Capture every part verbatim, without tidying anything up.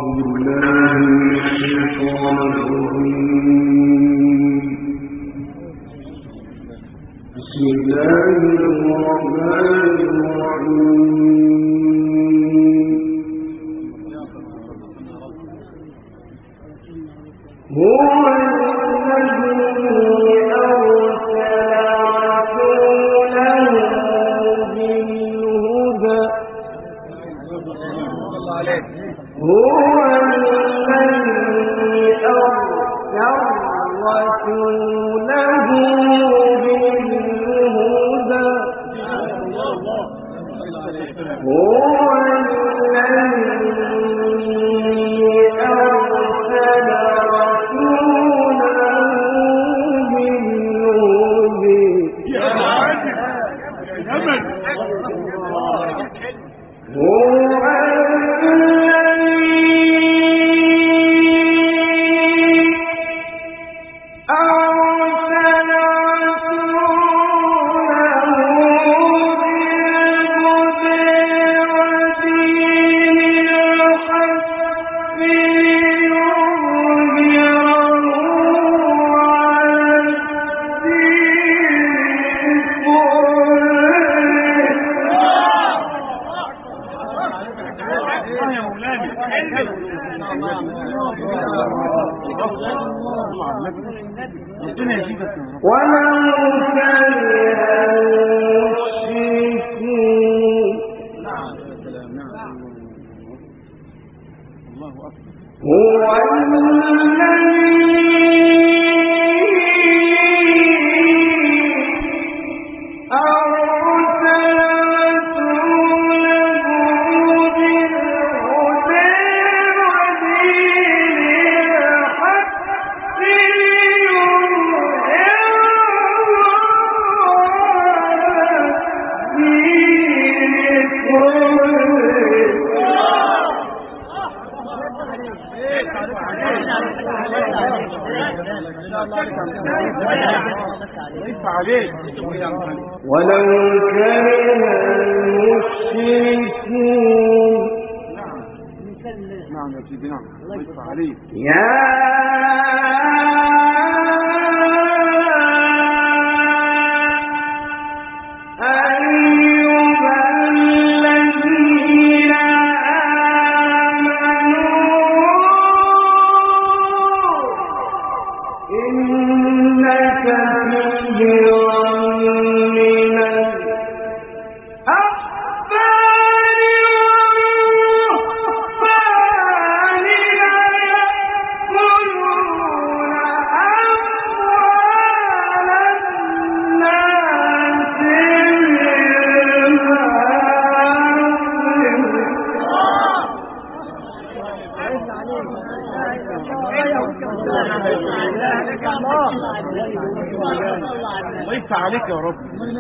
ليس عليك يا رب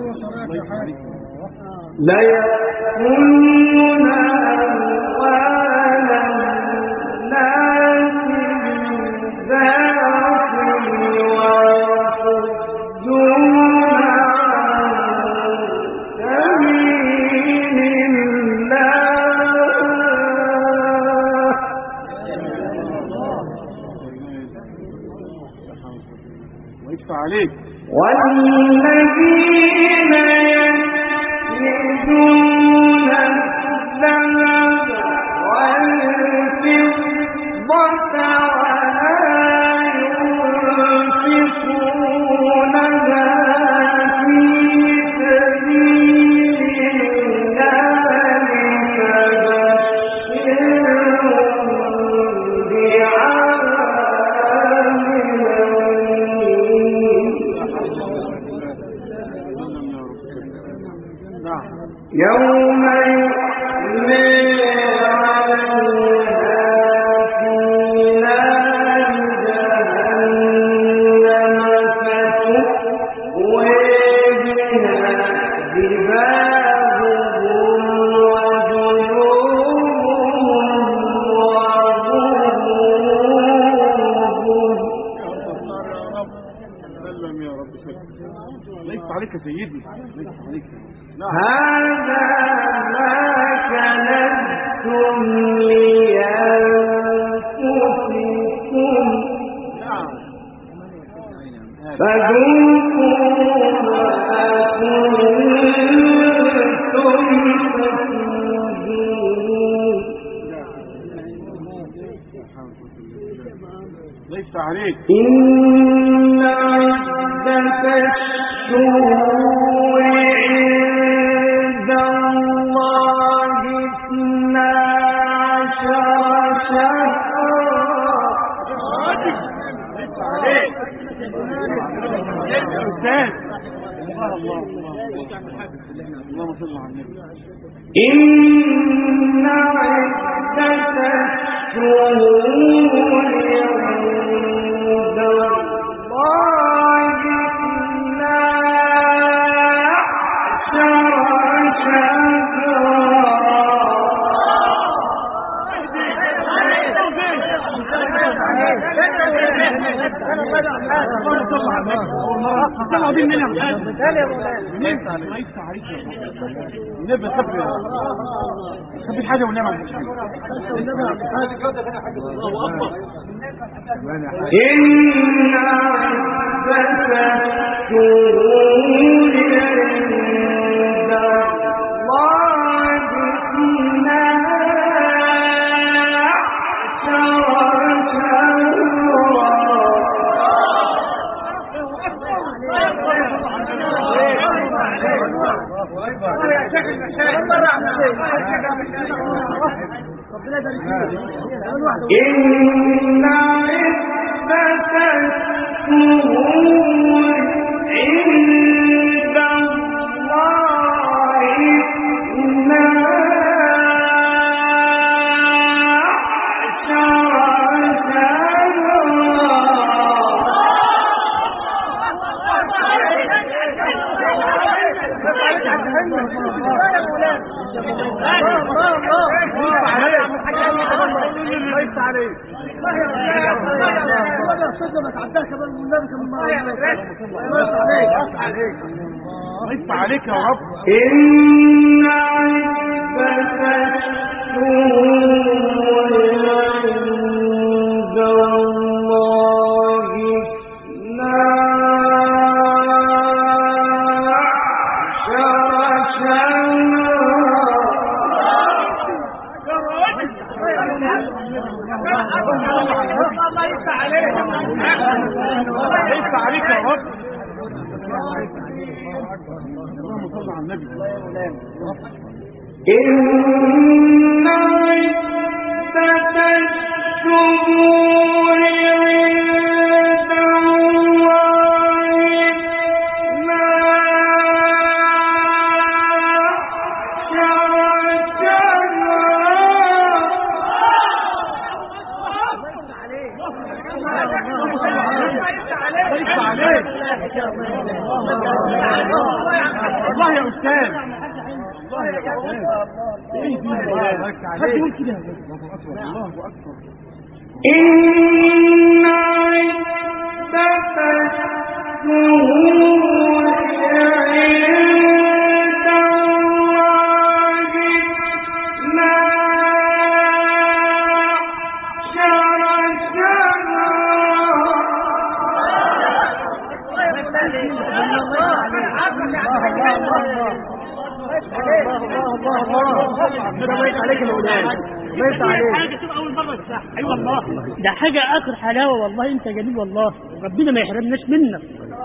لا يأكلون أموال الناس بالباطل ويصدون عن سبيل الله ويدفع عليك والذين يكنزون الذهب والفضة ولا ينفقونها في سبيل الله فبشرهم بعذاب يوم يحمى عليها في نار جهنم فتكوى بها جباههم وجنوبهم سلم يا رب سلم. ليس عليك يا سيدي ليس عليك. هذا ما كنتم لأنفسكم ليس عليك. إن عدة الشهور عند الله اثنا عشر شهرا. ليس عليك. أستاذ الله اللهم صل على النبي. إن عدة الشهور عند الله اثنا عشر ليس عليك نبي صبر خبي حاجة ونعمة مش حاجة. إن عدة الشهور عند الله اثنا إن عدة الشهور عند الله اثنا ليس عليك. ليس عليك يا رب. إن عدة الشهور عند الله اثنا عشر ليس عليك يا رب. اللهم صل على النبي. إن عدة الشهور عند الله اثنا الله يا أستاذ. الله يا أستاذ. الله أكبر. إن عدة الشهور عند الله اثنا ايوه والله ده حاجه اخر حلاوه والله. انت جميل والله ربنا ما يحرمناش منك.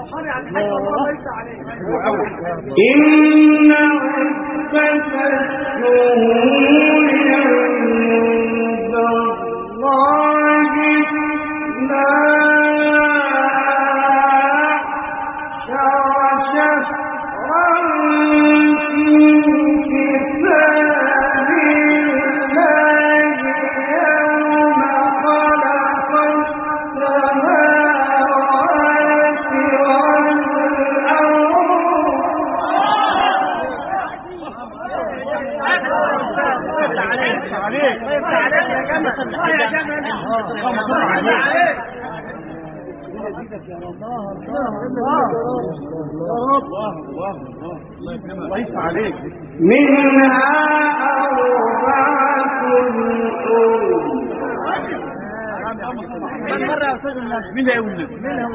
إن عدة الشهور عند الله اثنا عشر شهرا في كتاب الله يوم خلق السماوات عليك. ليس عليك. منها أربعة حرم مرة يا أستاذ الناس مين هيقول لك؟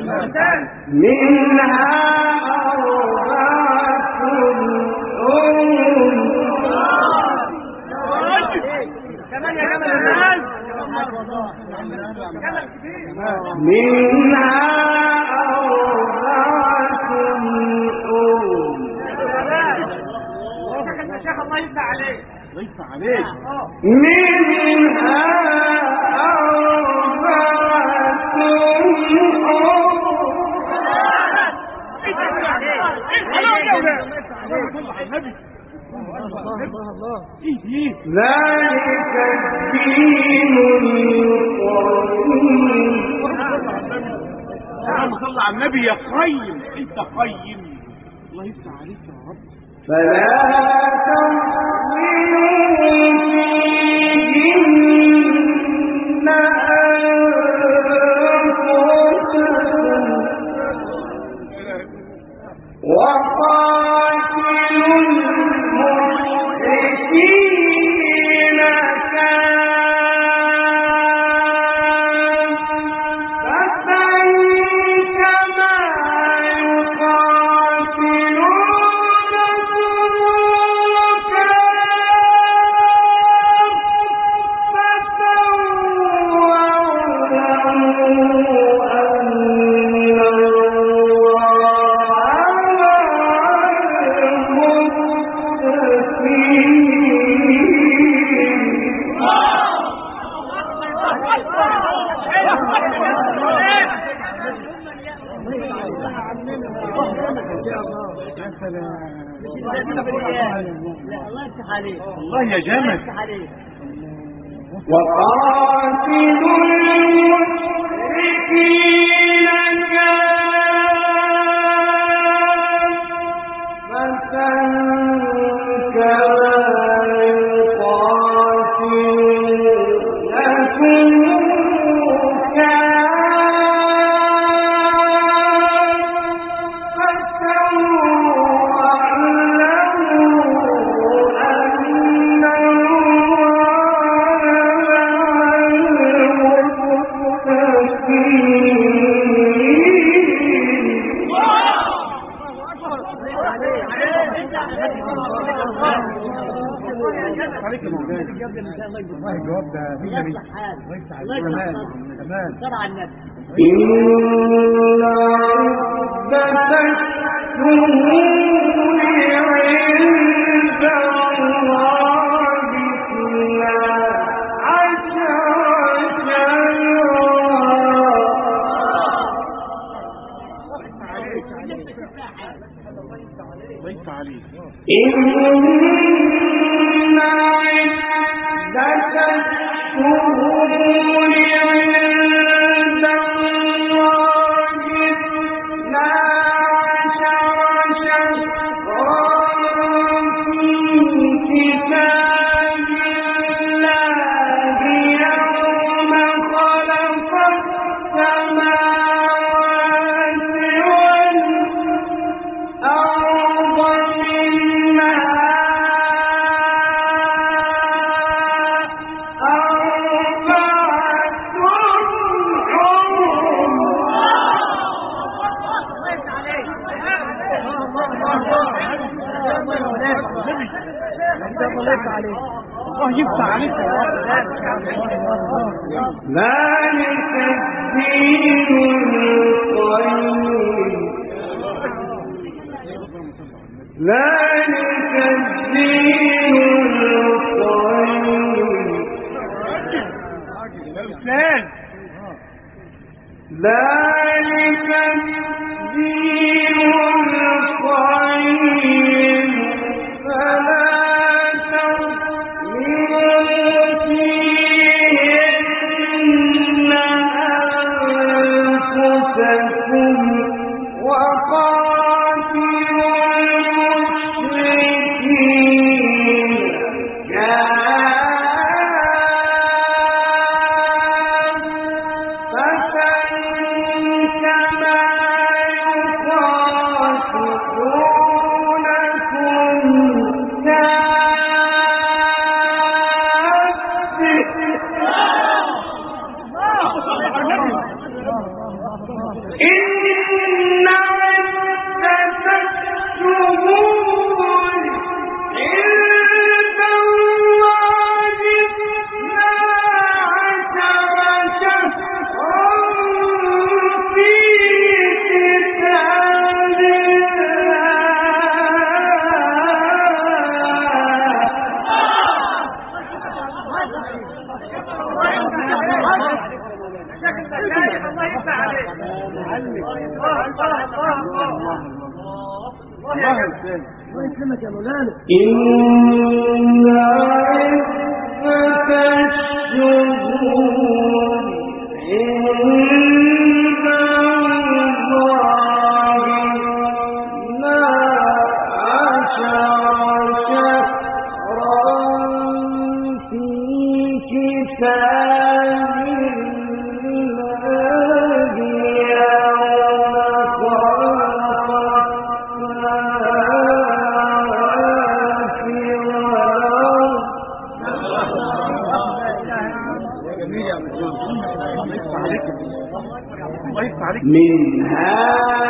منها أربعة كمان يا جمال الناس منها أربعة أم شيخ الله يفتح عليك ليس عليك منها أربعة ذلك الدين القيم اللهم صل على النبي يا قيم انت قيم الله يفتح عليك يا رب فلا تظلموا فيهن أنفسكم وقاتلوا المشركين كافة كما الله يا جامد وقاتلوا المشركين كافة كما يقاتلونكم والله الجواب ده فكري تمام تمام شرع النبي إن عدة الشهور عند الله اثنا عشر شهرا ليس عليك إن عدة الشهور عند الله اثنا عشر شهرا في كتاب الله يوم خلق السماوات والأرض منها الله يفتح عليك يا رب ذلك الدين القيم ذلك الدين القيم ذلك الدين القيم فلا كما يقاتلونكم يكرمك يا مولانا. إن عدة الشهور عند الله اثنا عشر شهرا في كتاب الله يوم خلق منها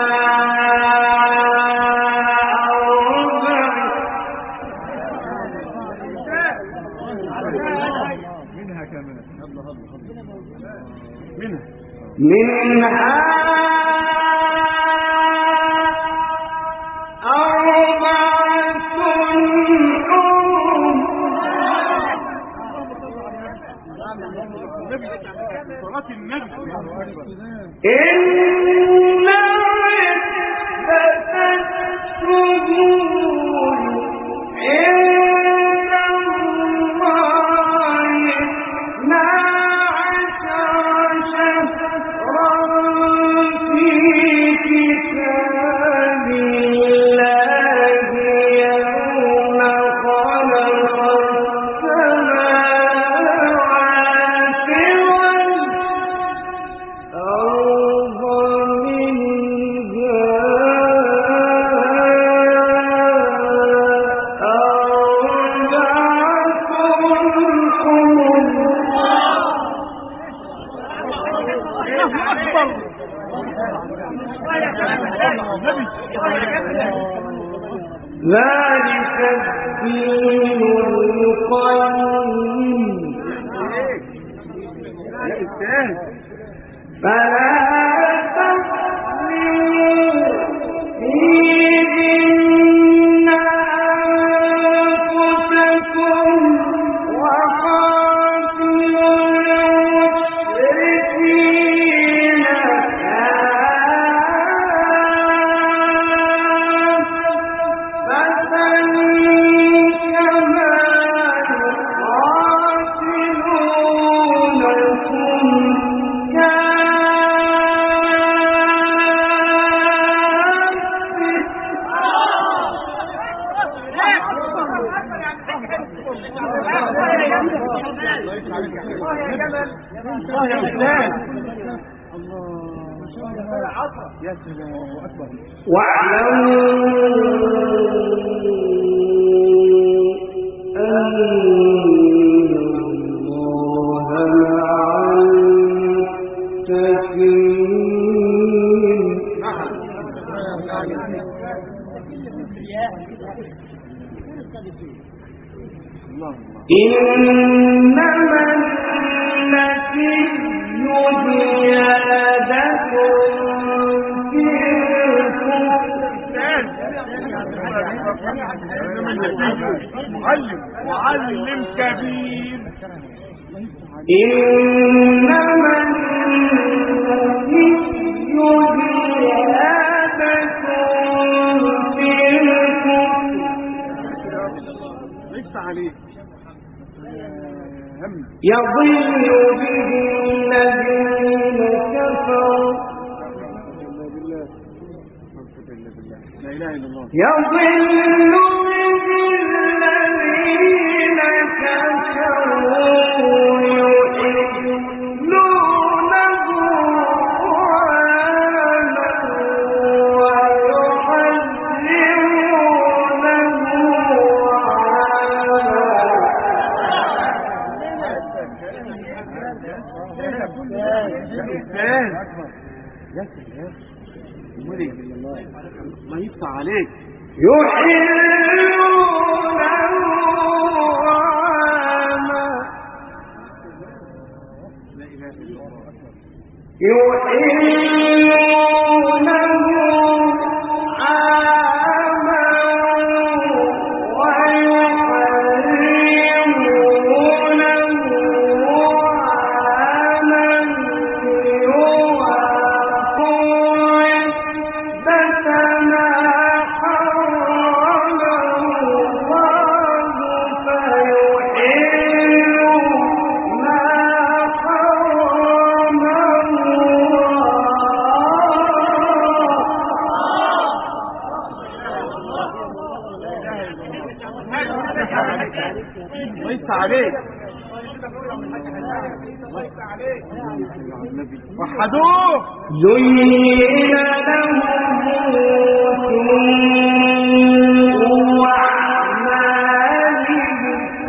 منها كمان منها منها أربعة حرم صلاة النبي. إن عدة الشهور عند الله اثنا عشر شهرا في كتاب الله يوم خلق السماوات والأرض منها ذلك الدين القيم فلا تظلموا فيهن أنفسكم وقاتلوا المشركين يا سلام أكبر. واعلموا أن الله مع المتقين. إنما التي زيادة في معلم معلم كبير. إنما التي زيادة في ليس عليك يضل به الذين كفروا لا إله إلا الله. يضل به الذين كفروا يحلونه عاما يا سلام الله يفتح عليك. يحلونه عاما يحلونه عاما ويحرمونه عاما يوافون يفتح عليك. وحدوه. زين لهم سوء أعمالهم.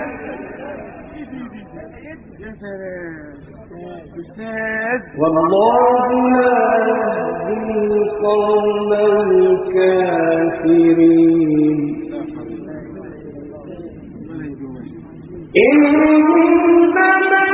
يا سلام أستاذ. والله لا يهدي القوم الكافرين. إنما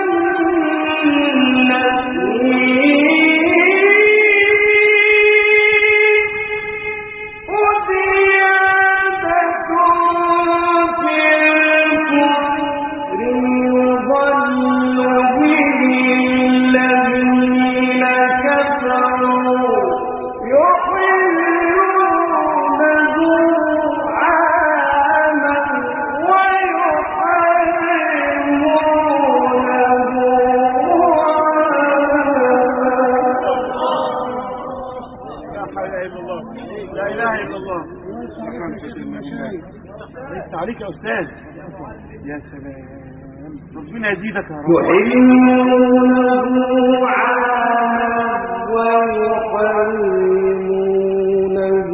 عليك يا أستاذ. يا سلام ربنا يزيدك يا رب. يحلونه عاما ويحرمونه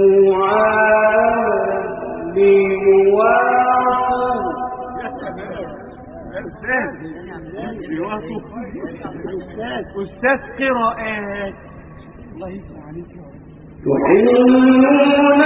عاما ليواطوا. يا سلام يا أستاذ ليواطوا. أستاذ أستاذ قراءات. الله يسمع عليك يا رب. يحلونه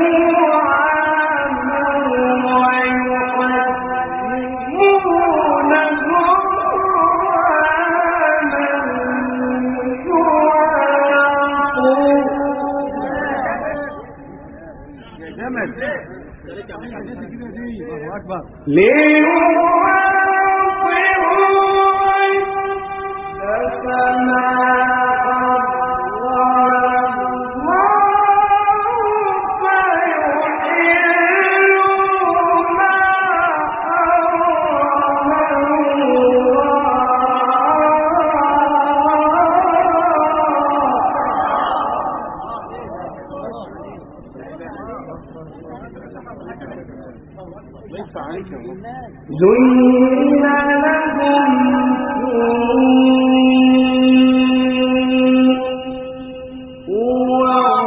زين لهم سوء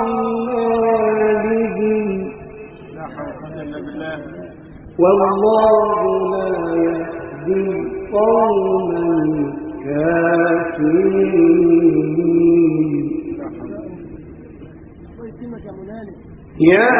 أعمالهم. والله لا يهدي القوم الكافرين. يا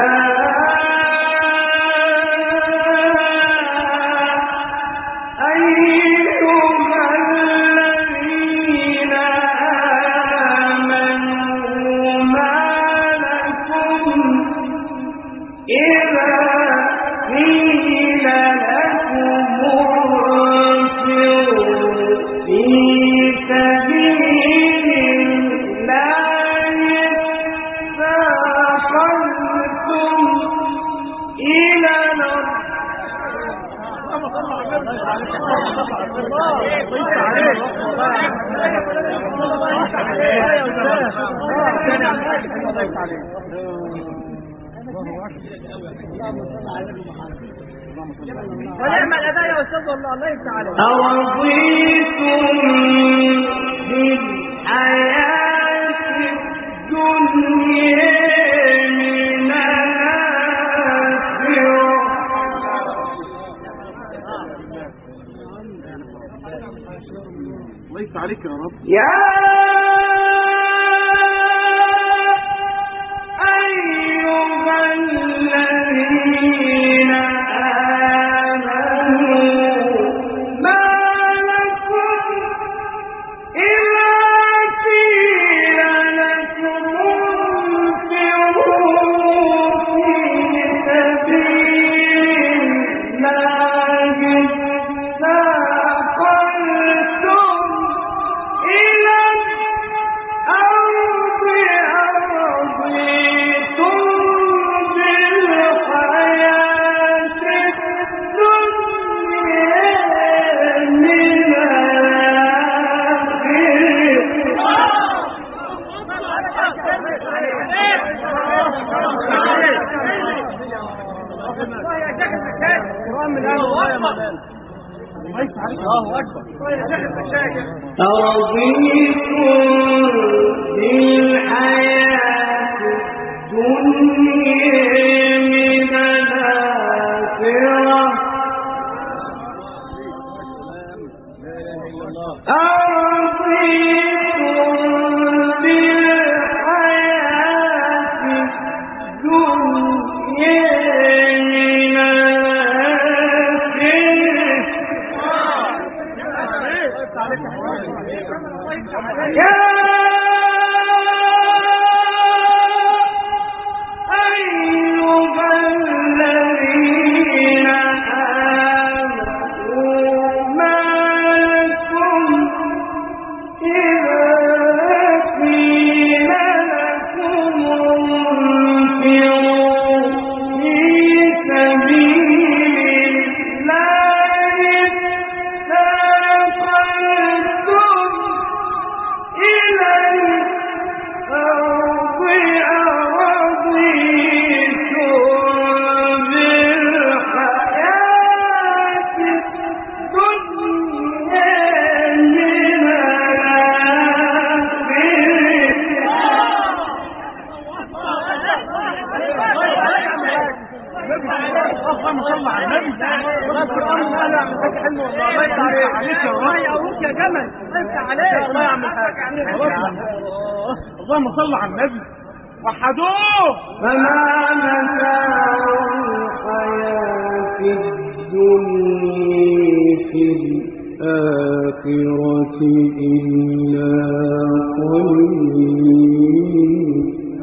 ونعم الأداء يا أستاذ والله. الله يفتح عليك. أرضيتم بالحياة الدنيا من الآخرة. الله يفتح عليك يا رب. يا الله اكبر. أرضيتم بالحياة الدنيا من الآخرة اللهم صل على النبي وحدوه. فما متاع الحياة الدنيا في الآخرة إلا قليل.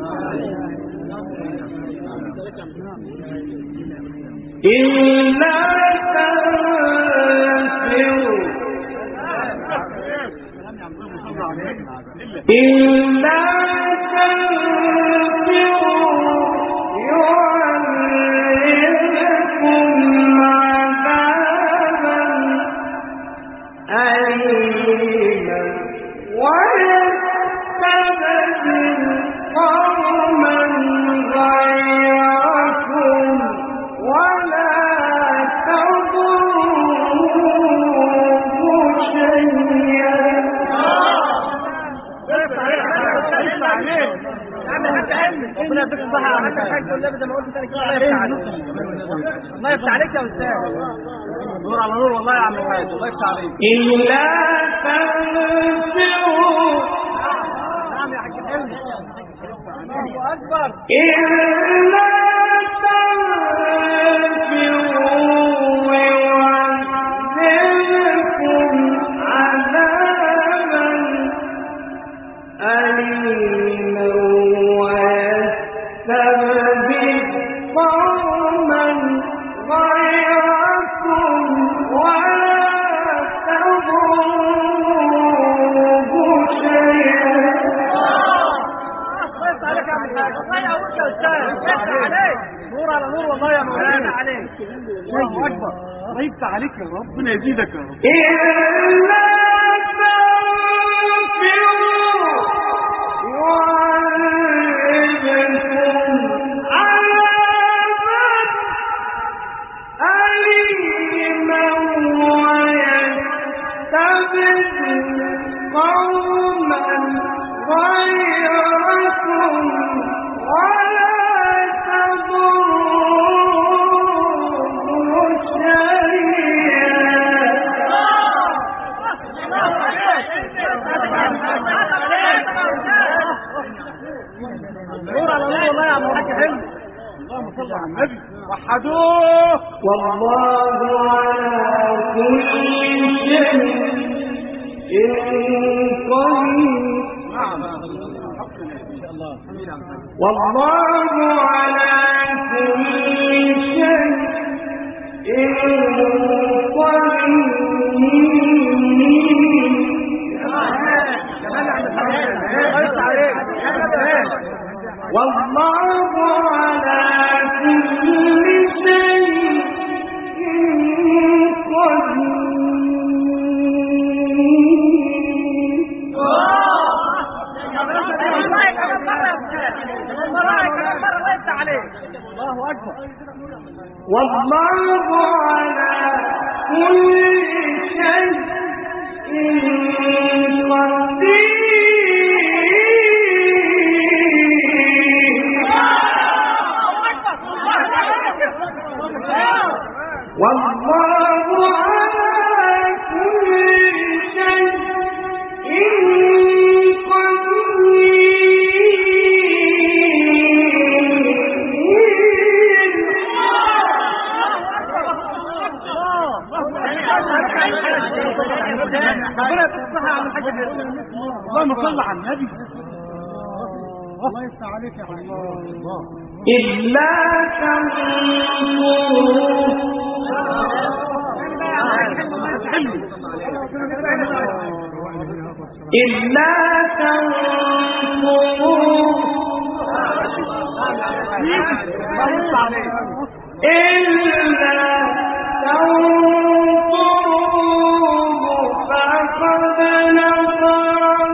إلا تنفروا إلا ربنا يفتح الصحة يا حاج والنبي زي ما قلت ثاني كده. الله يفتح عليك يا استاذ. نور على نور والله يا عم الحاج. الله يفتح عليك. إلا تنفروا. نعم يا حاج حلمي. الله أكبر. إلا تنفروا يعذبكم عذابا أليما ويستبدل قوما غيركم ولا تضروه شيئا. الله يفتح عليك يا عم الحاج. الله يقويك يا استاذ. يفتح عليك. نور على نور والله يا مولانا عليك. الله أكبر. الله يفتح عليك يا رب. ربنا يزيدك يا رب. إلا وحدوه. والله على كل شيء قدير. والله على كل شيء قدير. والله على كل شيء الله أكبر. والله على اللهم صل على النبي. الله يفتح عليك يا الله. إلا إلا تنصروه إلا تنصروه فقد نصره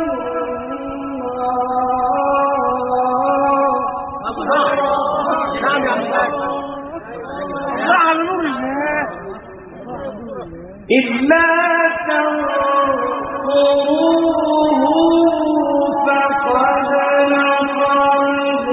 إلا تنصروه فقد نصره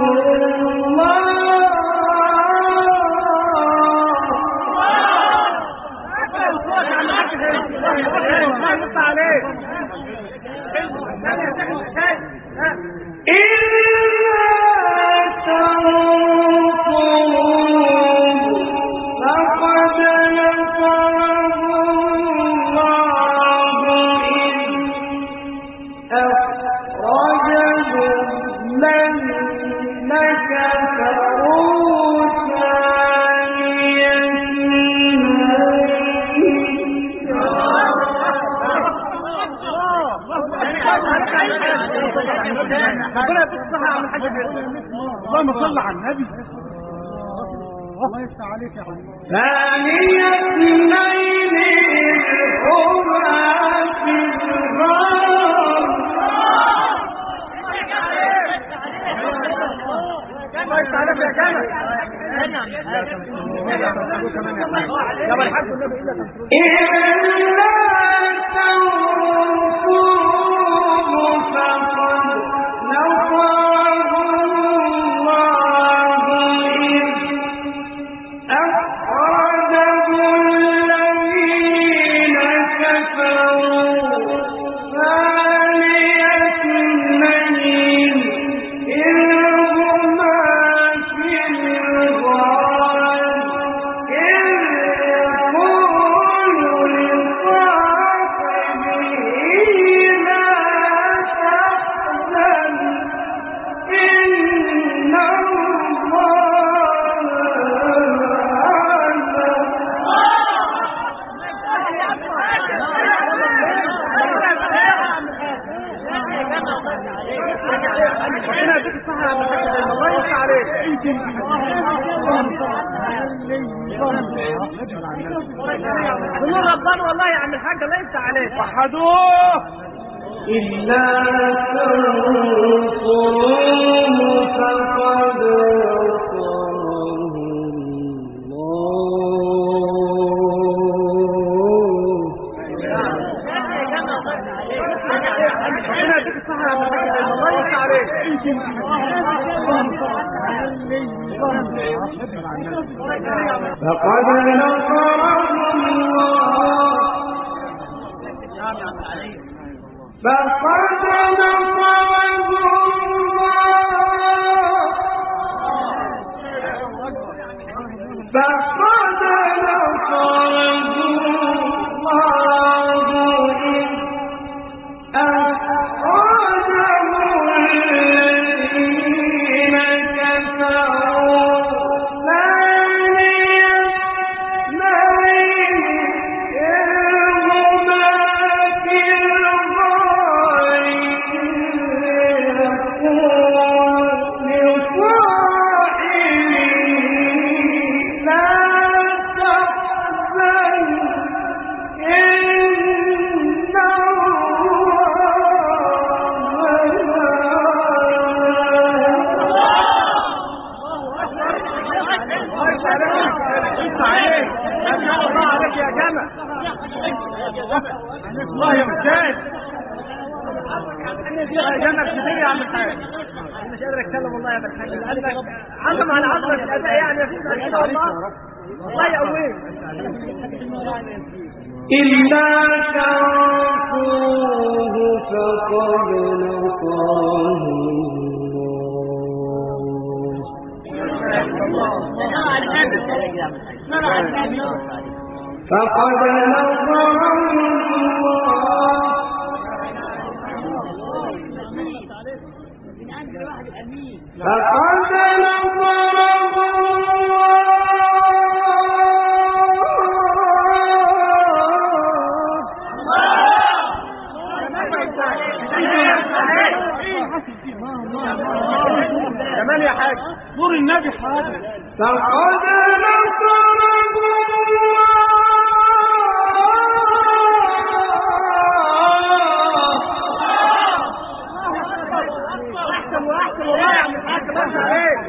اللهم صل على النبي. الله يفتح عليك يا الله. ثاني اثنين هما في الغار الله يفتح عليك يا جمال. يا الحمد لله إلا تنصروه فقد نصره الله إذ أخرجه الذين كفروا ثاني اثنين إذ هما في الغار إذ يقول لصاحبه لا تحزن إن الله ربنا والله يا عم الحاج الله يفتح عليك. وحدوه إلا تنصروه فقد نصره الله يفتح عليك. فقد نصره الله فقد نصره الله فقد نصره الله إذ أخرجه الذين كفروا ثاني اثنين إذ هما في الغار يقول لصاحبه لا تحزن إن الله جنب كتير يا عم الحاج. انا مش قادر اتكلم والله يا ابو الحاج. عظم على عظمه الاداء يعني مفيش كده والله. والله يقويك. إلا تنصروه فقد نصره الله فقد نصره فقد كمان يا حاج نور النبي حاضر. فقد نصره احسن واحسن والله يا عم الحاج. بس عليك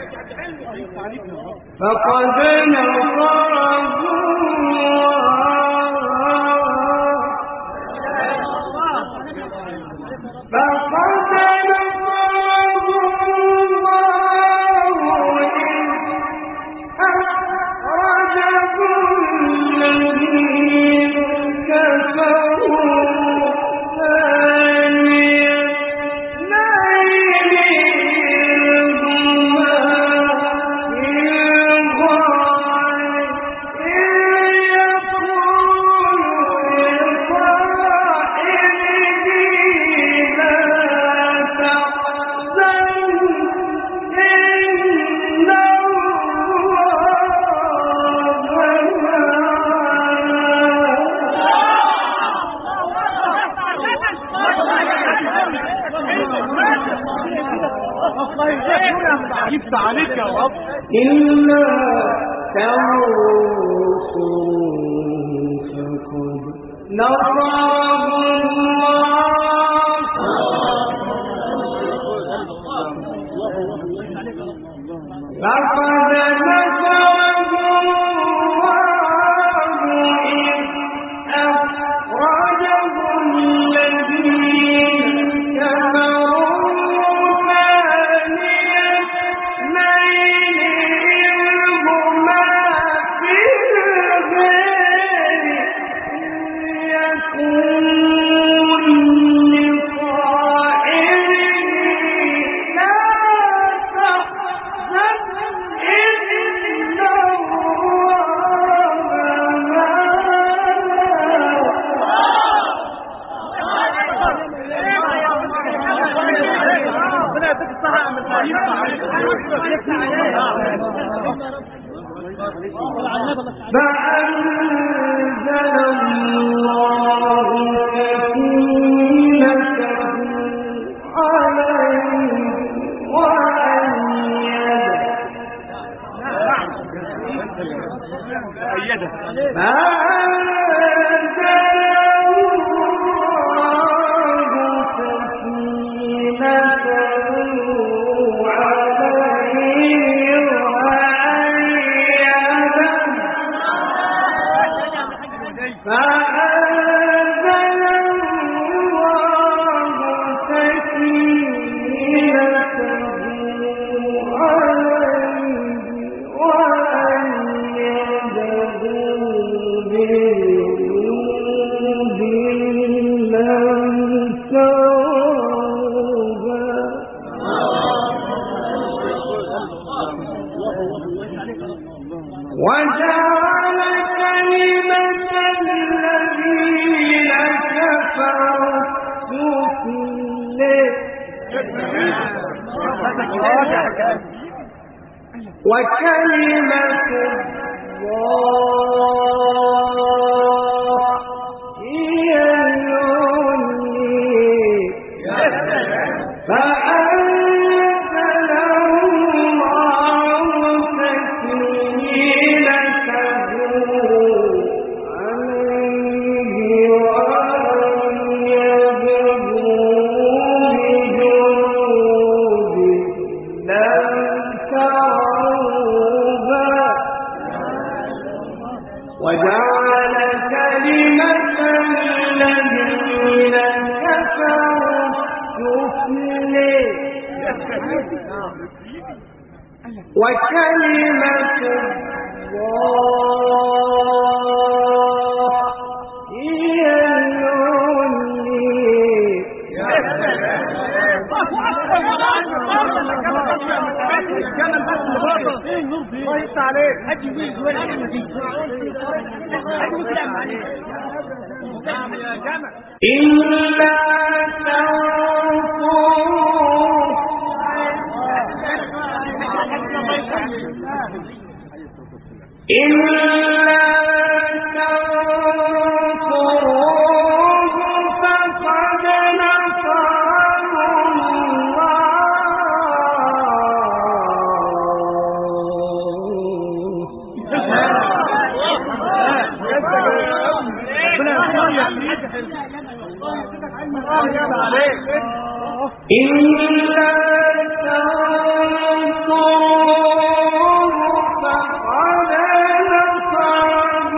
فقد نصره جبت عليك يا رب. إلا تنصروه فقد نصره الله فقد نصره الله إذ أخرجه الذين كفروا فأنزل الله سكينته عليه وأيده وجعل كلمة الذين كفروا السفلى وكلمة الله هي العليا فأنزل الله سكينته عليه وأيده بجنود لم تروها وجعل وكلمة الله هي إلا تنصروه إلا تنصروه فقد نصره إلا تنصروه فقد نصره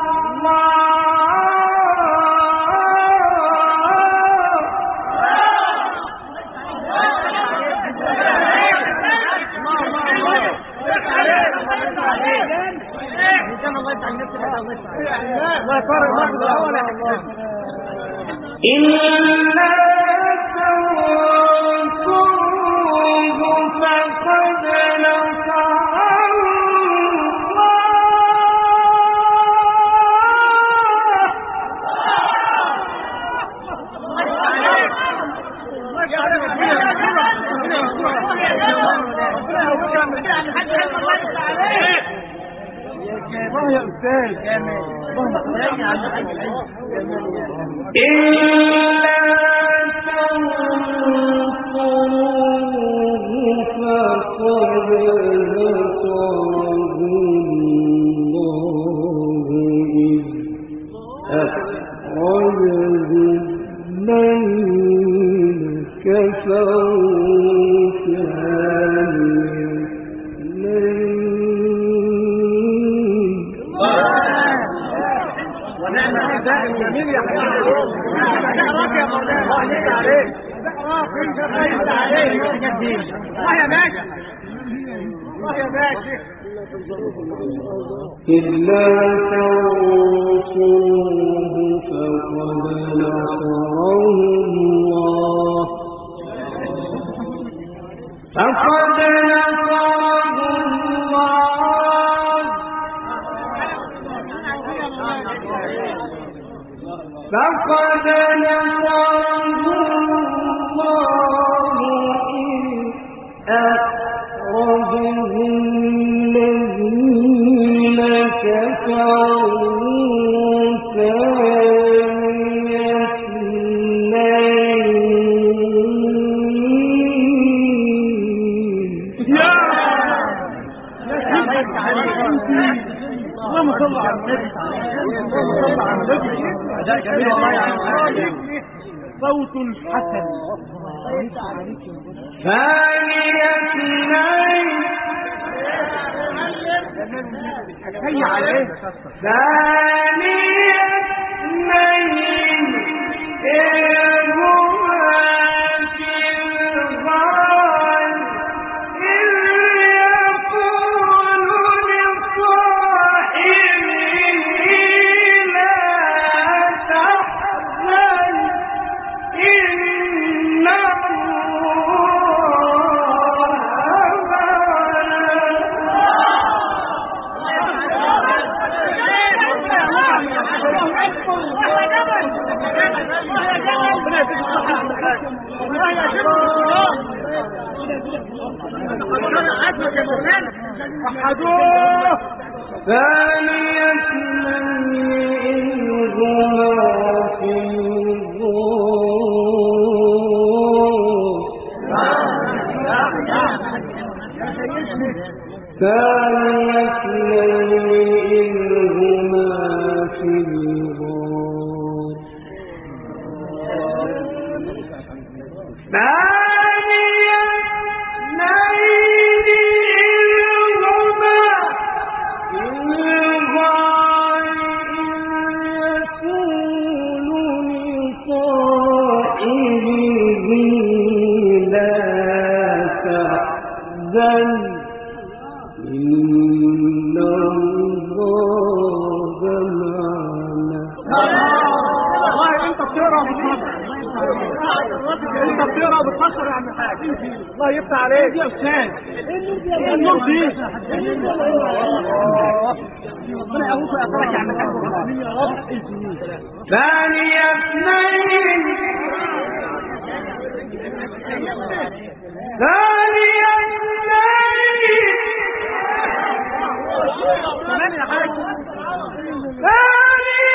إلا تنصروه فقد نصره الله يا أستاذ إلا تنصروه فقد نصره الله إذ أخرجه الذين كفروا ثاني جميل يا حبيبي يا مولانا الله يرضى عليك الله يرضى عليك الله يا باشا الله يا باشا إلا تنصروه فقد نصره الله فقد نصره الله فقد نصره الله إذ أخرجه الذين كفروا ثاني اثنين اللهم صل على النبي اللهم صل على النبي أداء جميل والله يا عم صوت حسن ثاني اثنين هيا عليه ثاني اثنين إذ هما في الغار إذ يقول لصاحبه لا تحزن إن وحدوه ثاني اثنين إذ هما في الغار ثاني اثنين إذ هما في الغار ثاني اثنين إذ هما في الغار إذ يقول لصاحبه إن الله معنا. والله انت بتقرا وبتفكر، انت بتقرا وبتفكر يا عم الحاج. الله يفتح عليك يا استاذ. ايه النور دي؟ ربنا يقويك ويأثرك يا عم الحاج. يا رب. ثاني اثنين ثاني اثنين كمان يا حاج. ثاني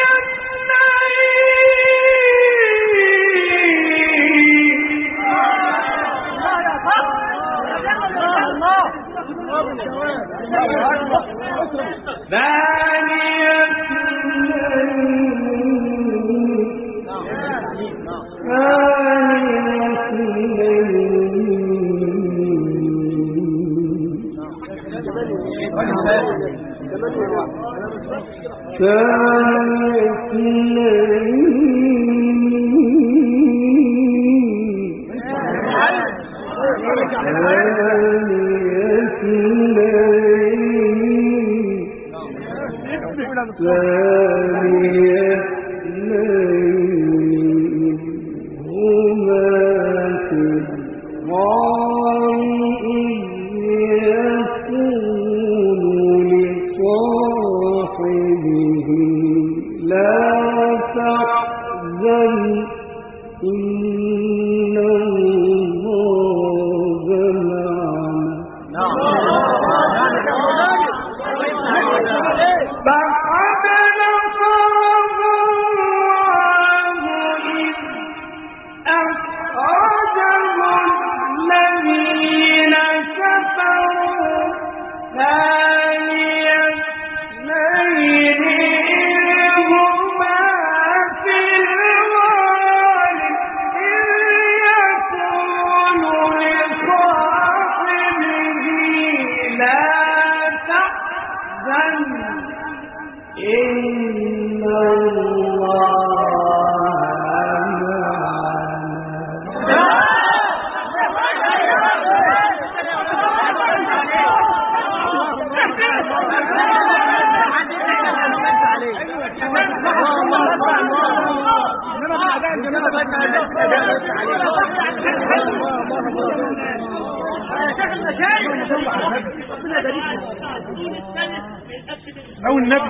او النبي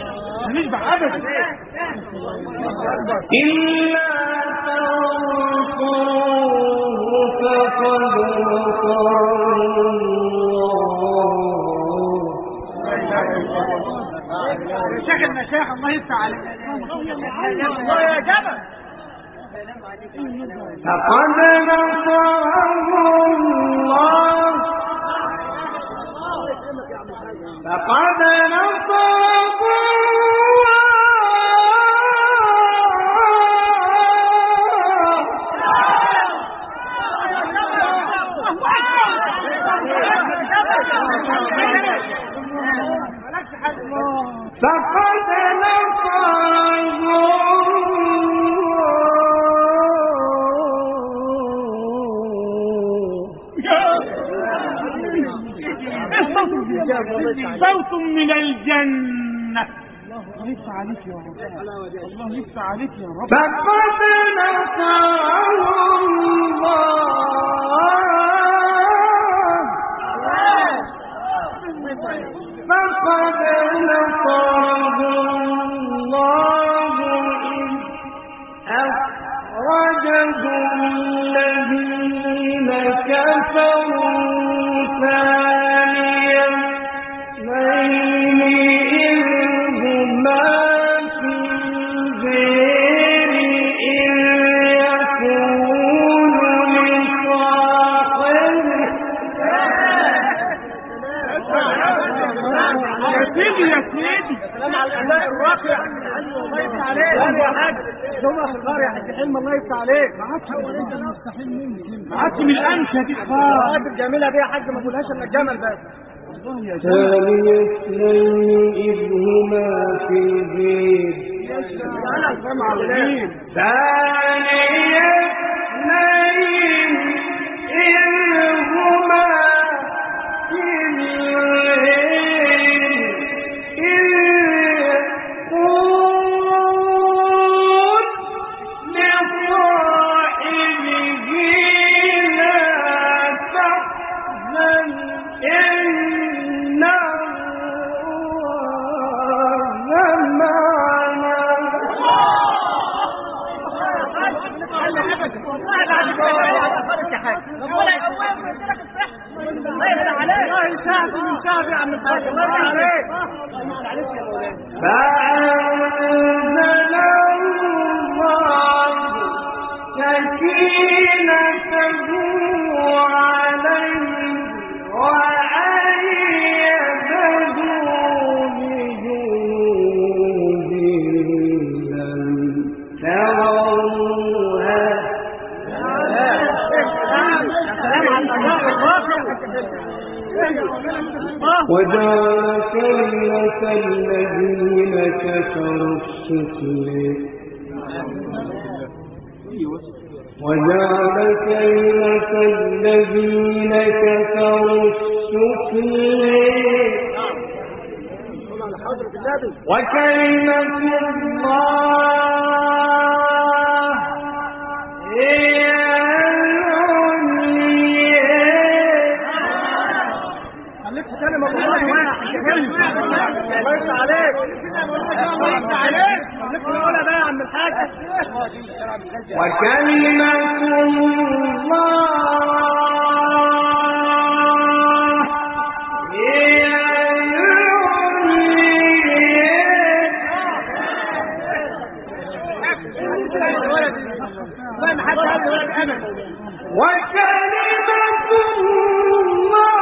هنشبع ابدا. إلا تنصروه فقد يا شيخ المشايخ الله يفتح عليك. الله يا جبل. فقد نصره الله فقد نصره فقد صوت من الجنة. الله يفتح عليك يا رب. الله يفتح عليك يا رب. فقد نصره فقد نصره الله إذ أخرجه الذين كفروا ثاني اثنين إذ هما في الغار إذ يقول لصاحبه يا سيدي يا سيدي. سلام على الاداء الراقع. الله يفتح عليك يا حاج. ثم في الغار يا حاج حلم. الله يفتح عليك. ما عادش انت مستحيل مني. ما عادش من الانشا دي خالص. الحاجات الجميله دي يا حاج ما تقولهاش الا الجمل بس. ثاني اثنين إذ هما في البيت انا سامع عليك. ثاني اثنين إذ هما الكهف يا عم الحاج الله يرضى عليك. الله عليك يا مولانا. فأنزل الله سكينته عليه وأيده بجنود لم تروها وجعل كلمة الذين كفروا السفلى وجعل كلمة الذين كفروا السفلى وكلمة الله هي كلمة الله واحد. الله يفتح عليك. الله يفتح عليك. خليك نقولها بقى يا عم الحاج. وكلمة الله هي العليا. وكلمة الله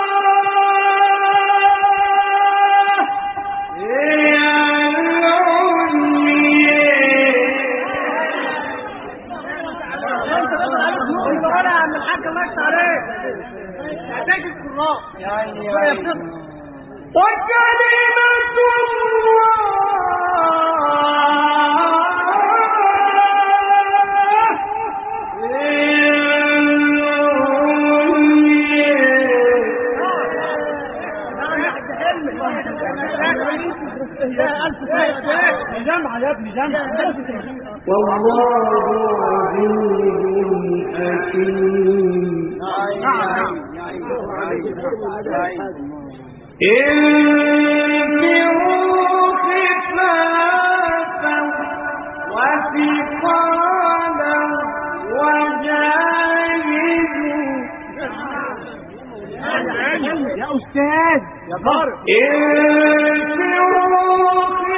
والله عزيز حكيم. انفروا خفافا وثقالا وجاهدوا يا أستاذ يا طارق. انفروا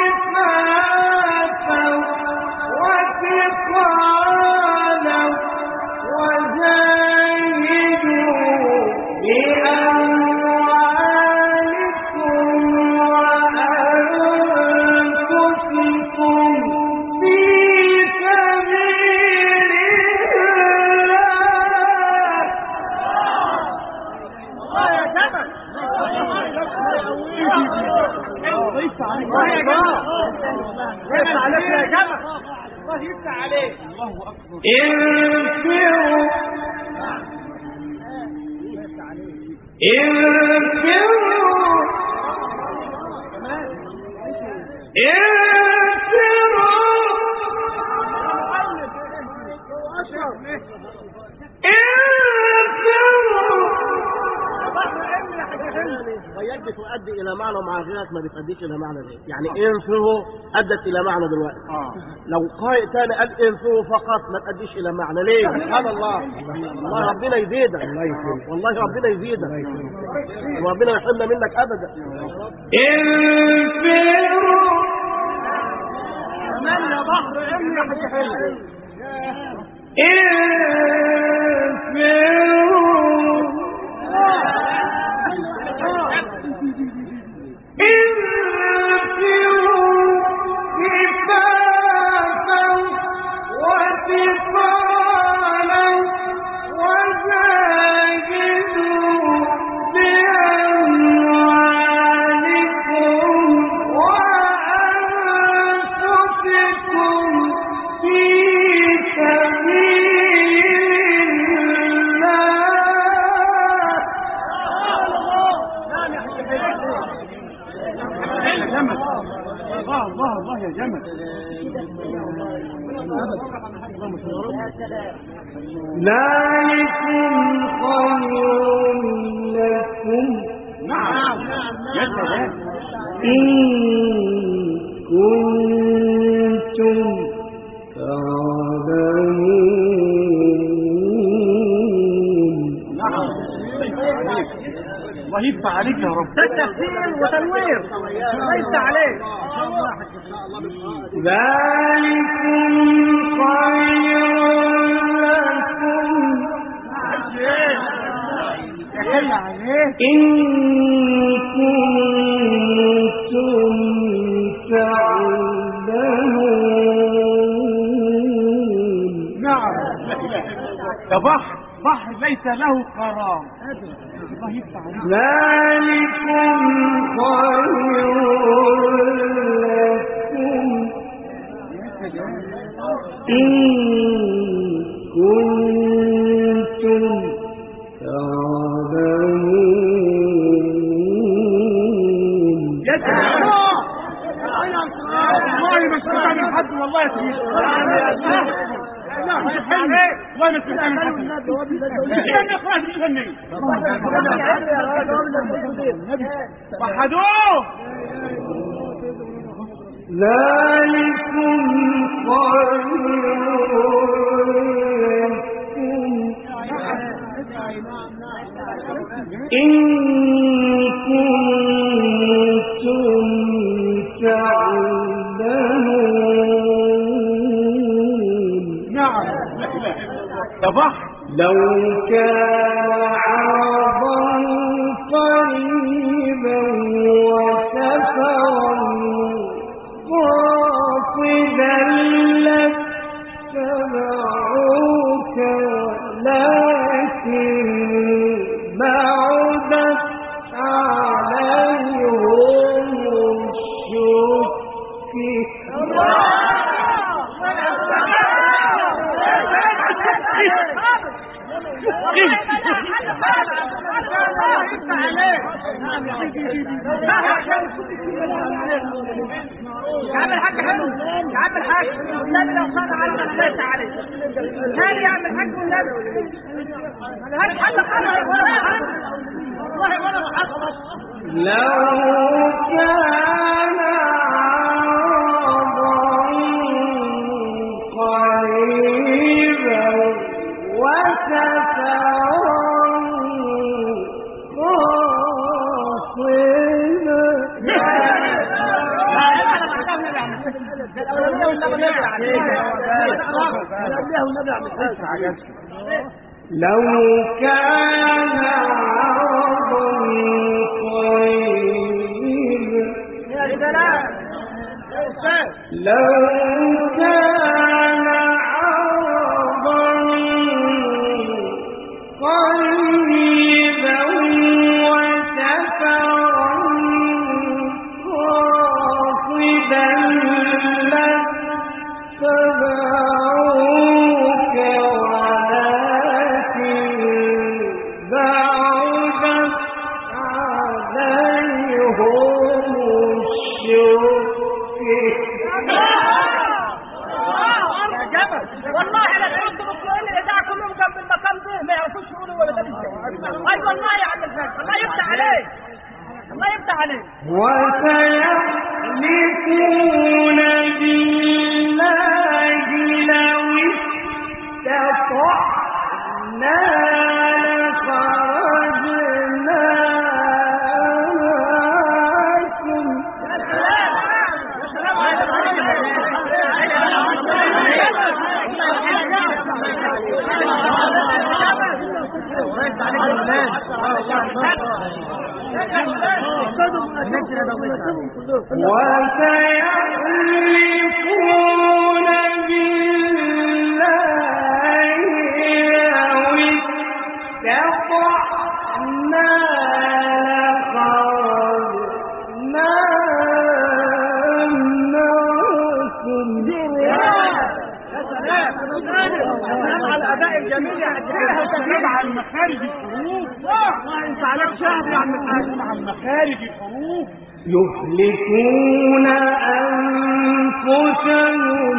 خفافا وثقالا وجاهدوا بأموالكم وأنفسكم في سبيل الله. الله يا جمل. الله يفتح عليك. الله يا جمل. يفتح عليك يا جمل. الله يفتح عليك. الله أكبر. انفروا انفروا غيرت تؤدي الى معنى ومع غيرك ما بتؤديش الى معنى ليه؟ يعني انفروا ادت الى معنى دلوقتي. اه لو قارئ تاني قال انفروا فقط ما تؤديش الى معنى ليه؟ سبحان الله. والله ربنا يزيدك. والله ربنا يزيدك. وربنا يحرمنا منك ابدا. انفروا كمان يا بحر امي يا حاج حلو. ذلكم خير لكم إن كنتم تعلمون. الله يفتح عليك يا رب. ده تفسير وتنوير الله يفتح عليك. ذلكم خير لكم إن كنتم تعلمون. نعم ده بحر بحر ليس له قرار. الله يفتح عليك. ذلكم خير لكم إن كنتم تعلمون. يا سلام والله ما سمعت من حد والله يا سيدي. والله ما سمعت من حد. استنى خلاص استنى وحدوه. ذلكم خير إن كنتم تعلمون. نعم ده بحر لو كان عرضا قريبا وسفرا قاصدا لاتبعوك ولكن بعدت عليهم الشقة. يا عم الحاج حلو يا عم الحاج والنبي لو صار على انا ليس عليه ثاني يا عم الحاج والنبي ملهاش حل خالص ولا حل والله ولا حل. لو كان عرضا قريبا وسفرا لو كان عرضا قريبا لو كان عرضا قريبا وسفرا قاصدا لاتبعوك ولكن بعدت عليهم الشقة. والله لا تردوا بالسؤال الاذاعه كلهم جنب المقام ده ما يعرفوش يقولوا ولا ده. اي والله يا عم الحاج الله يفتح عليك الله يفتح عليك. وسيحلفون بالله لو استطعنا لخرجنا معكم. وسيحلفون بالله لو استطعنا لخرجنا معكم. على الاداء الجميل يا حاج عن مخارج الحروف. والله انت عليك شهر يا عم الحاج عن مخارج الحروف. يهلكون أنفسهم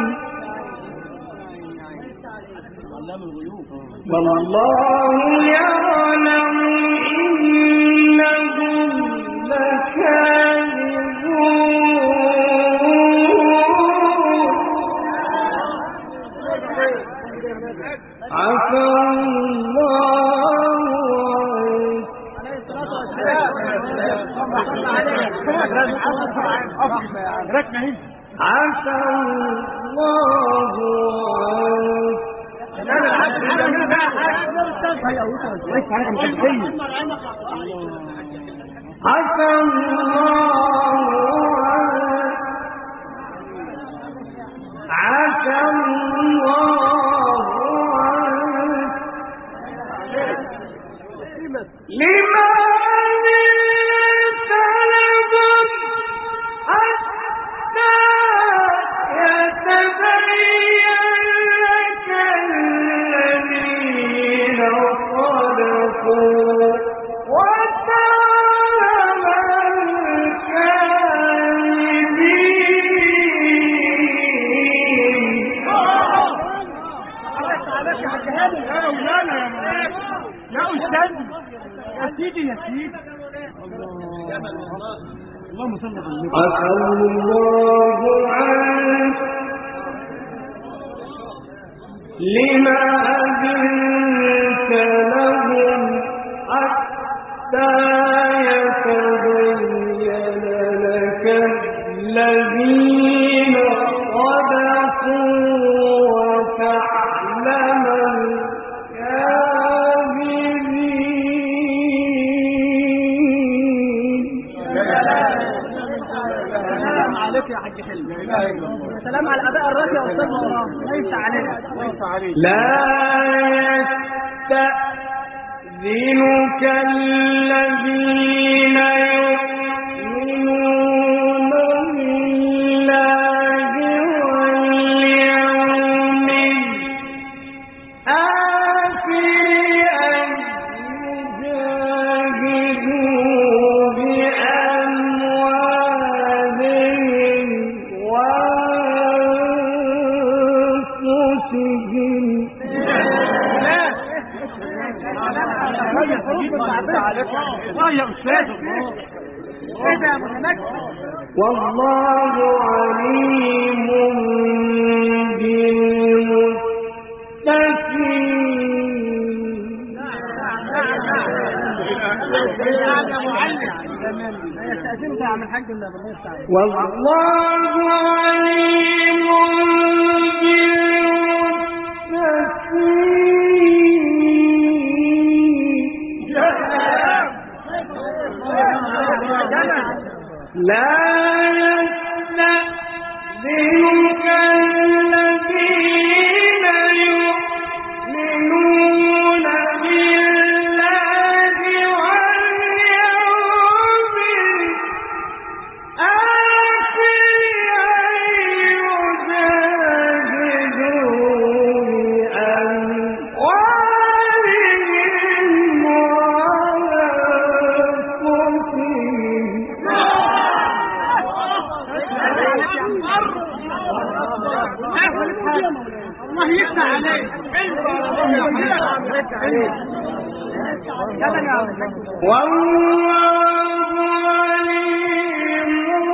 والله يعلم إنهم لكاذبون. عفى الله عنك. ركنه هنا. عسى الله لا لا العبد ده من بقى حاجه كويس عليك متخيل. عسى الله عسى الله لما اللهم صل على النبي. عسى الله عنك لما أذنت لهم حتى يتبين لك الذين صدقوا وتعلم يا حاج حلمي. سلام على الاباء الراقيه يا استاذ مروان. ليس علينا ليس علينا. لا يستأذنك الذين يؤمنون بالله واليوم الآخر أن يجاهدوا بأموالهم وأنفسهم. والله عليم بالمتقين. والله عليم لا يستأذنك الذين يؤمنون بالله واليوم الآخر أن يجاهدوا بأموالهم الله يفتح عليك. والله عليم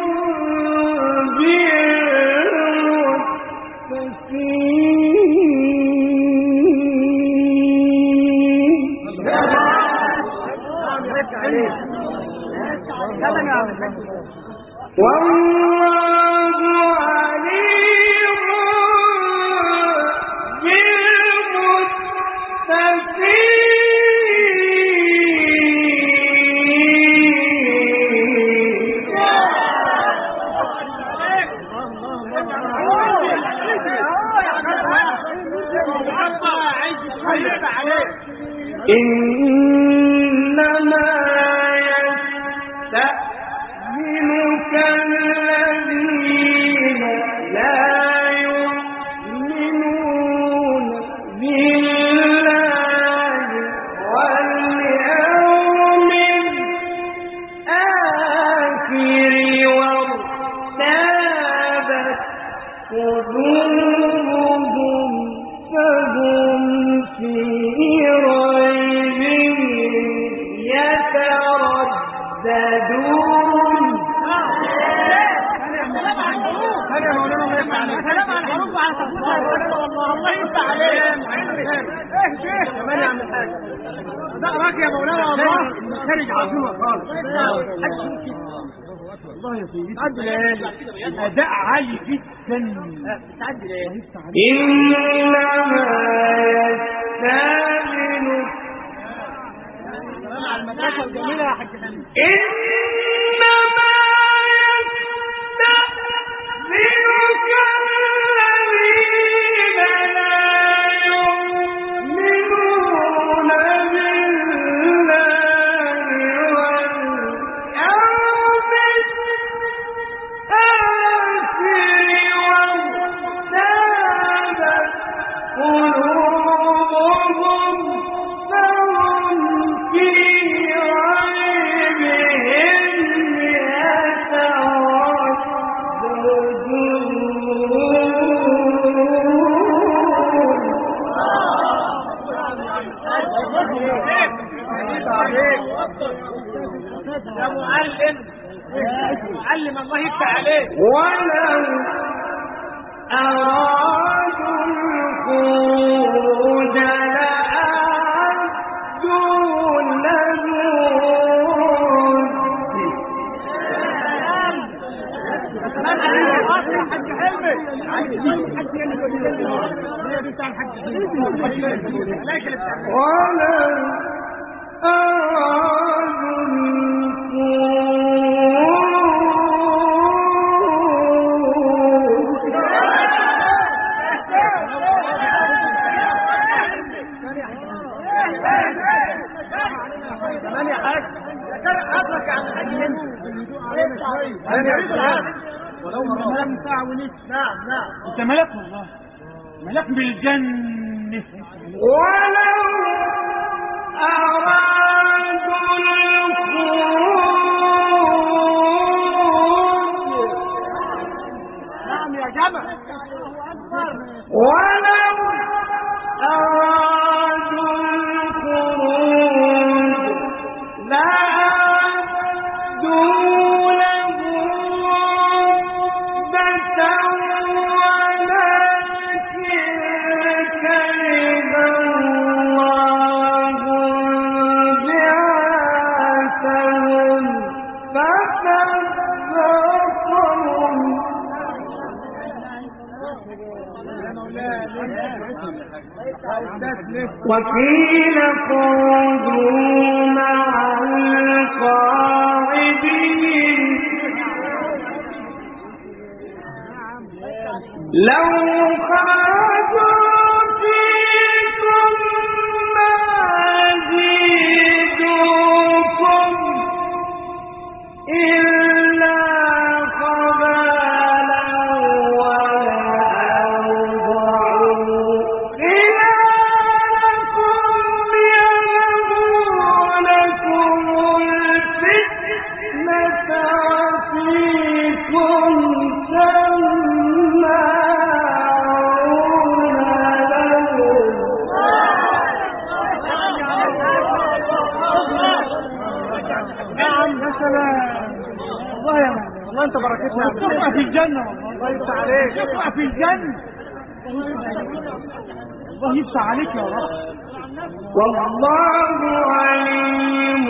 بالمتقين. والله عليم إنما يستأذنك الذين لا يؤمنون بالله واليوم الآخر وارتابت قلوبهم فهم في ريبهم يترددون. سلام على الحروف وعلى تفصيل. والله الله يفتح عليك. ايه شيخ كمان يا عم الحاج. ده راك يا مولانا والله. خارج عظيمه خالص. والله يا سيدي تعدي ليه؟ الأداء عالي جدا. تعدي ليه؟ إنما يستعمل مع المدرسة الجميلة يا حاج حميد. إنما يا معلم معلم الله يفتح عليك. ولو أرادوا الخروج لأعدوا له ولو ولو مرة ساعة ونص. نعم نعم انت ملك والله، ملك بالجنة. ولو أرادوا الخروج نعم يا جمع. ولو أرادوا الخروج لأعدوا له عدة ولكن كره الله بعاثهم فثبطهم وقيل اقعدوا مع القاعدين لو خرجوا فيكم ما زيدوكم إلا خبالا وأوضعوا خلالكم يبغونكم الفتنة وفيكم سماعون لهم. نعم يا سلام والله يا معلم، والله انت بركتنا تقع في الجنة. والله الله يفتح عليك، تقع في الجنة. الله يفتح عليك يا رب. والله عليم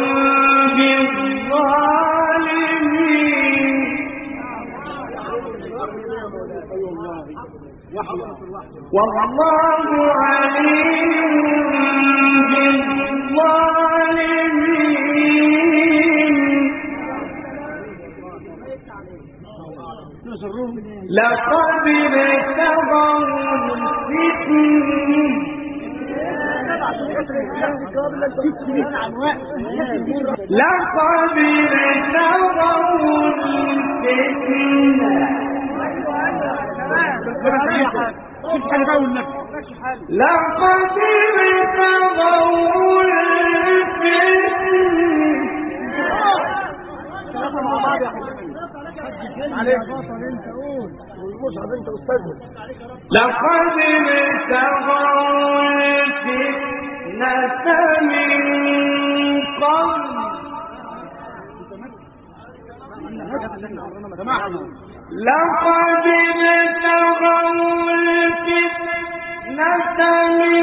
بالظالمين. والله عليم بالظالمين. لقد ابتغوا الفتنة لقد ابتغوا الفتنة لقد ابتغوا لقد ابتغوا الفتنة من قبل لقد ابتغوا الفتنة من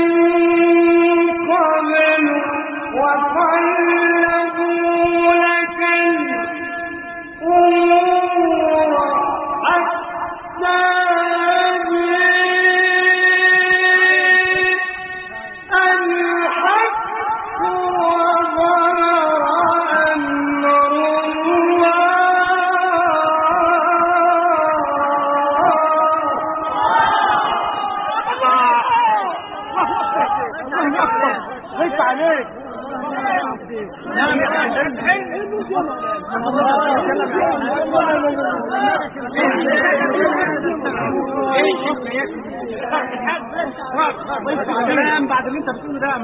قبل وقلبوا لك الأمور نعم يا حسين بعد اللي انت بتقوله ده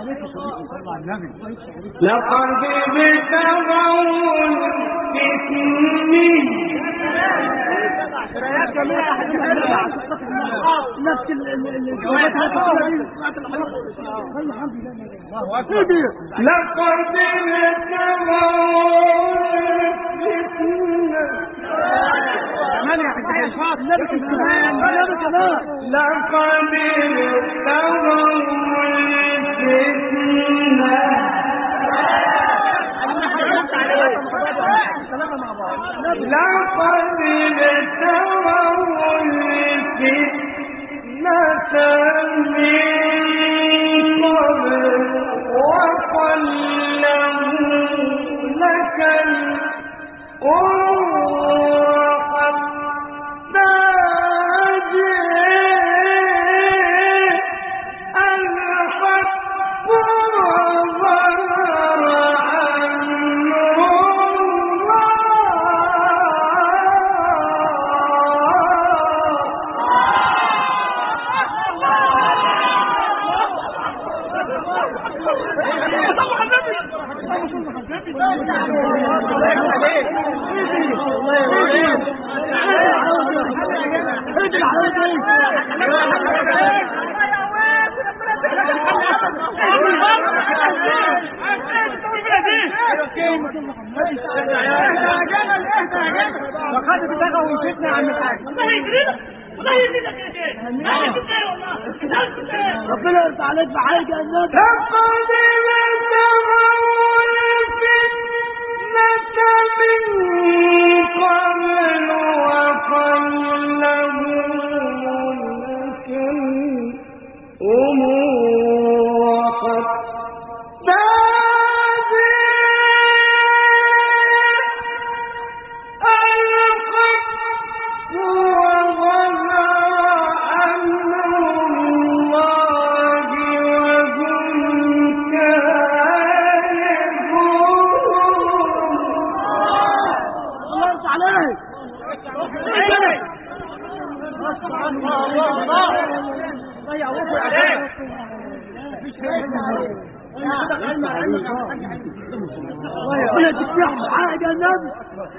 لقد ابتغوا نفس الجوابات لقد لقد ابتغوا الفتنة من قبل وقلبوا لك الأمور حتى جاء الحق وظهر وقد ابتغوا الفتنة عن الحاج ربنا يرضى عليك بحاجة يا النبي. ربنا تفتح حاجة النبي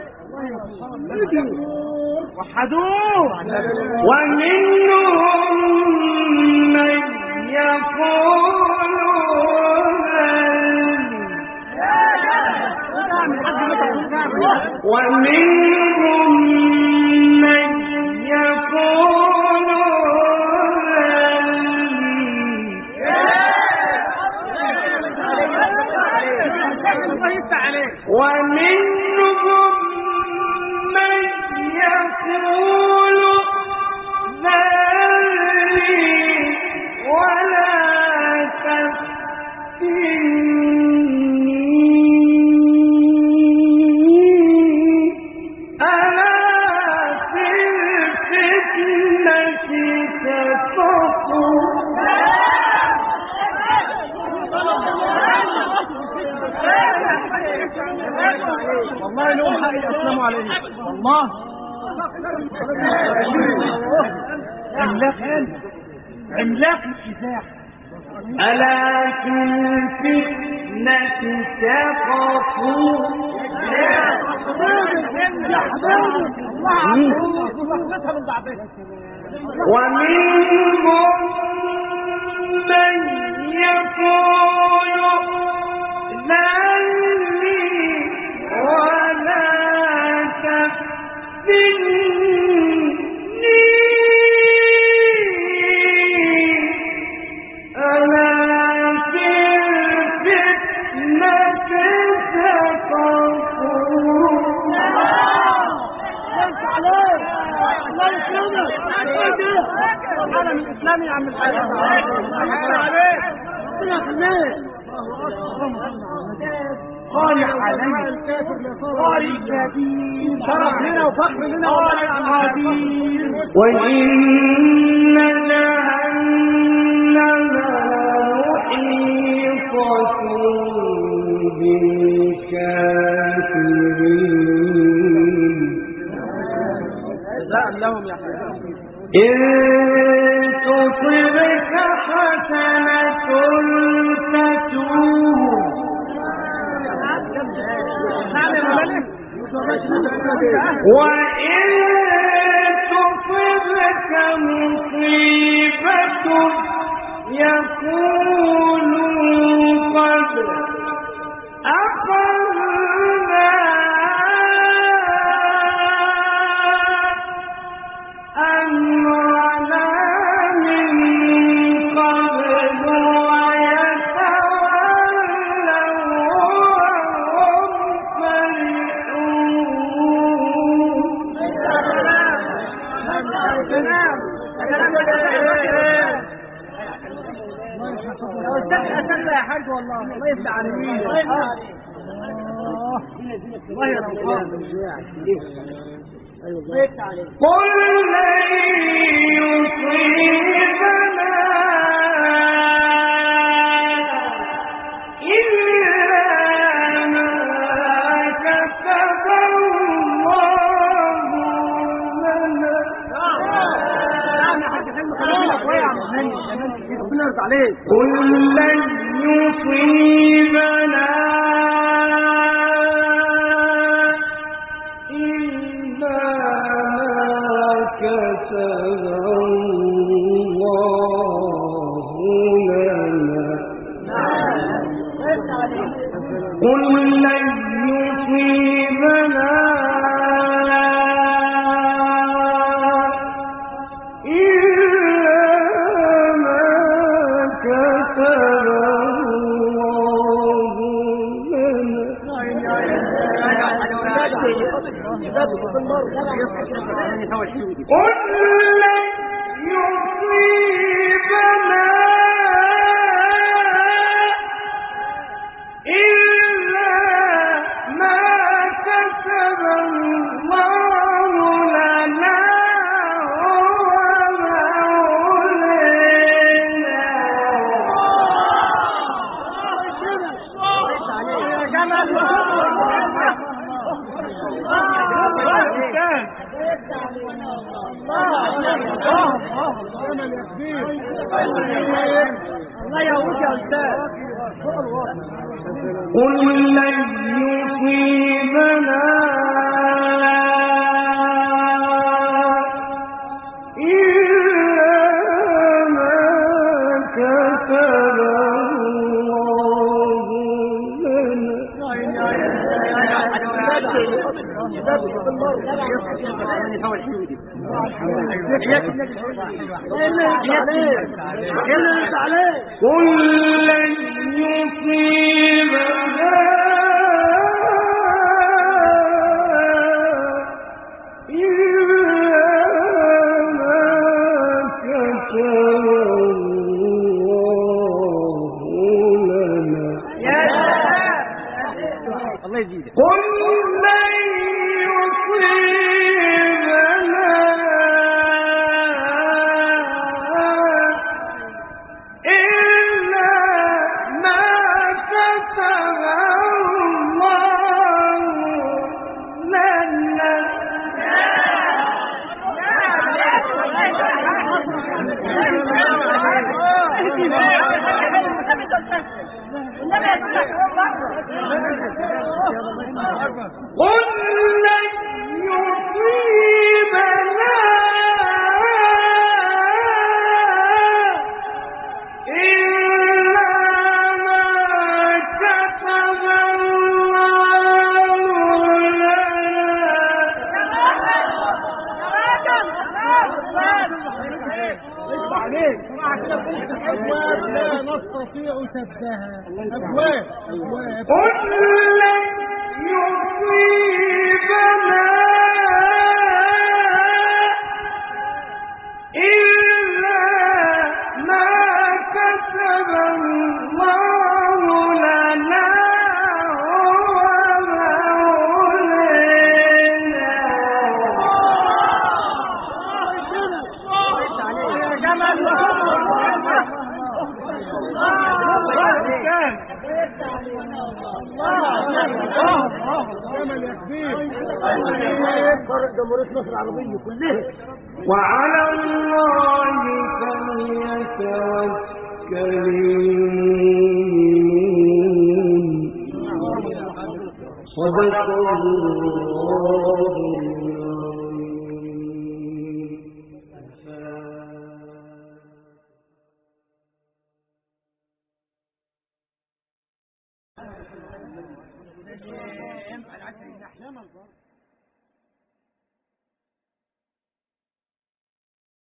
وحدوه ومنهم من يقول ومنهم من يقول ومنهم من يقول ذري ولا تفتني ألا في الفتنة تسقط والله لهم حق يسلموا عليه والله عملاق عملاق الكفاح ألا في الفتنة سقطوا ومنهم من يقول ذرني ولا تفتني ألا في الفتنة سقطوا الله يسلمك العالم الإسلامي يا عم الحاج ربنا يخليك قاري علينا قاري كبير شرف لنا وفخر لنا والله يا عم كبير وإن جهنم محيطة إن تصبك حسنة تسوء وإن تصبك مصيبة يقولوا قد أخذنا أمرنا من قبل ويتولوا وهم أسأل يا حاج والله الله يفتح عليك الله يا رب قل لن يصيبنا إلا ما كتب الله لنا قل لن يصيبنا إلا ما كتب الله لنا قل لن يصيبنا قل لن يصيبنا إلا ما كتب الله لنا الله يهوك يا أستاذ قل لن يصيبنا إلا ما كتب الله لنا قل لن يصيبنا إلا ما كتب الله لنا الله يزيدك قل لن يصيبنا إلا ما كتب الله لنا قل لن يصيبنا إلا ما كتب الله لنا أبواب لا نستطيع سدها أبواب أبواب قل لن يصيبنا إلا ما كتب الله لنا الله جمل يا كبير. فرق جمهورية مصر العربية كلها. وعلى الله فليتوكل المؤمنون. صدق الله العظيم.